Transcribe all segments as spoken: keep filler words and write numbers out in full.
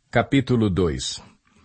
Capítulo dois.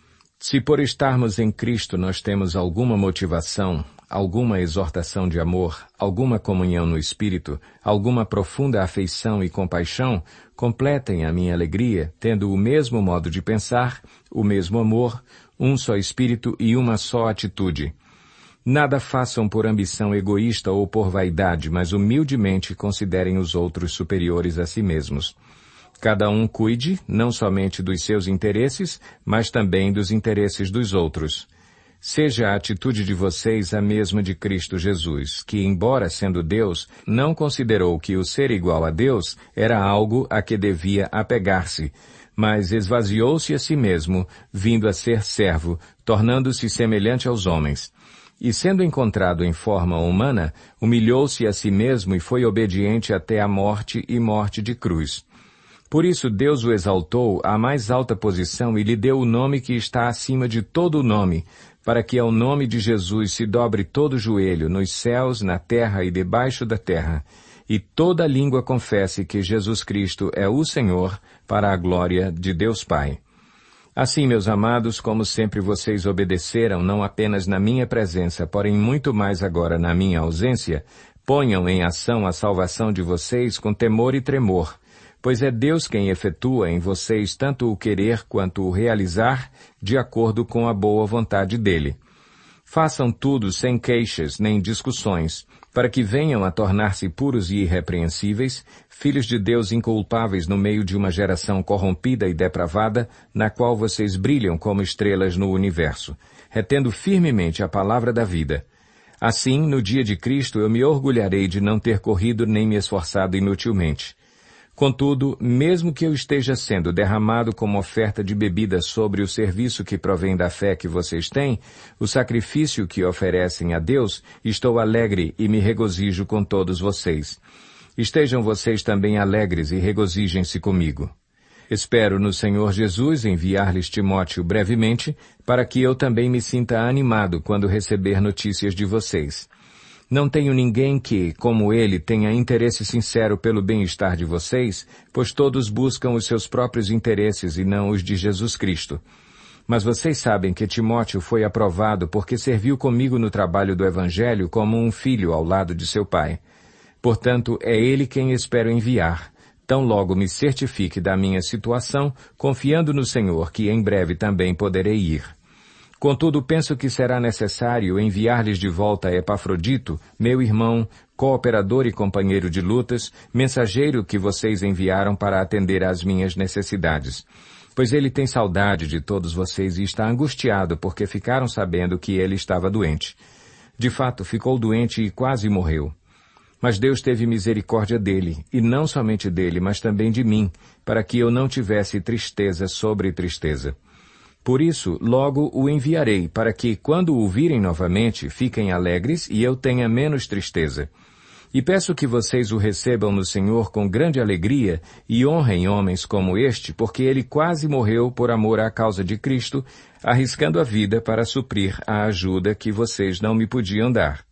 Se por estarmos em Cristo nós temos alguma motivação, alguma exortação de amor, alguma comunhão no Espírito, alguma profunda afeição e compaixão, completem a minha alegria, tendo o mesmo modo de pensar, o mesmo amor, um só Espírito e uma só atitude. Nada façam por ambição egoísta ou por vaidade, mas humildemente considerem os outros superiores a si mesmos. Cada um cuide, não somente dos seus interesses, mas também dos interesses dos outros. Seja a atitude de vocês a mesma de Cristo Jesus, que, embora sendo Deus, não considerou que o ser igual a Deus era algo a que devia apegar-se, mas esvaziou-se a si mesmo, vindo a ser servo, tornando-se semelhante aos homens. E sendo encontrado em forma humana, humilhou-se a si mesmo e foi obediente até a morte e morte de cruz. Por isso Deus o exaltou à mais alta posição e lhe deu o nome que está acima de todo o nome, para que ao nome de Jesus se dobre todo o joelho, nos céus, na terra e debaixo da terra, e toda língua confesse que Jesus Cristo é o Senhor, para a glória de Deus Pai. Assim, meus amados, como sempre vocês obedeceram, não apenas na minha presença, porém muito mais agora na minha ausência, ponham em ação a salvação de vocês com temor e tremor, pois é Deus quem efetua em vocês tanto o querer quanto o realizar, de acordo com a boa vontade dele. Façam tudo sem queixas nem discussões, para que venham a tornar-se puros e irrepreensíveis, filhos de Deus inculpáveis no meio de uma geração corrompida e depravada, na qual vocês brilham como estrelas no universo, retendo firmemente a palavra da vida. Assim, no dia de Cristo, eu me orgulharei de não ter corrido nem me esforçado inutilmente. Contudo, mesmo que eu esteja sendo derramado como oferta de bebida sobre o serviço que provém da fé que vocês têm, o sacrifício que oferecem a Deus, estou alegre e me regozijo com todos vocês. Estejam vocês também alegres e regozijem-se comigo. Espero no Senhor Jesus enviar-lhes Timóteo brevemente, para que eu também me sinta animado quando receber notícias de vocês. Não tenho ninguém que, como ele, tenha interesse sincero pelo bem-estar de vocês, pois todos buscam os seus próprios interesses e não os de Jesus Cristo. Mas vocês sabem que Timóteo foi aprovado porque serviu comigo no trabalho do Evangelho como um filho ao lado de seu pai. Portanto, é ele quem espero enviar. Tão logo me certifique da minha situação, confiando no Senhor que em breve também poderei ir. Contudo, penso que será necessário enviar-lhes de volta Epafrodito, meu irmão, cooperador e companheiro de lutas, mensageiro que vocês enviaram para atender às minhas necessidades. Pois ele tem saudade de todos vocês e está angustiado porque ficaram sabendo que ele estava doente. De fato, ficou doente e quase morreu. Mas Deus teve misericórdia dele, e não somente dele, mas também de mim, para que eu não tivesse tristeza sobre tristeza. Por isso, logo o enviarei, para que, quando o virem novamente, fiquem alegres e eu tenha menos tristeza. E peço que vocês o recebam no Senhor com grande alegria e honrem homens como este, porque ele quase morreu por amor à causa de Cristo, arriscando a vida para suprir a ajuda que vocês não me podiam dar.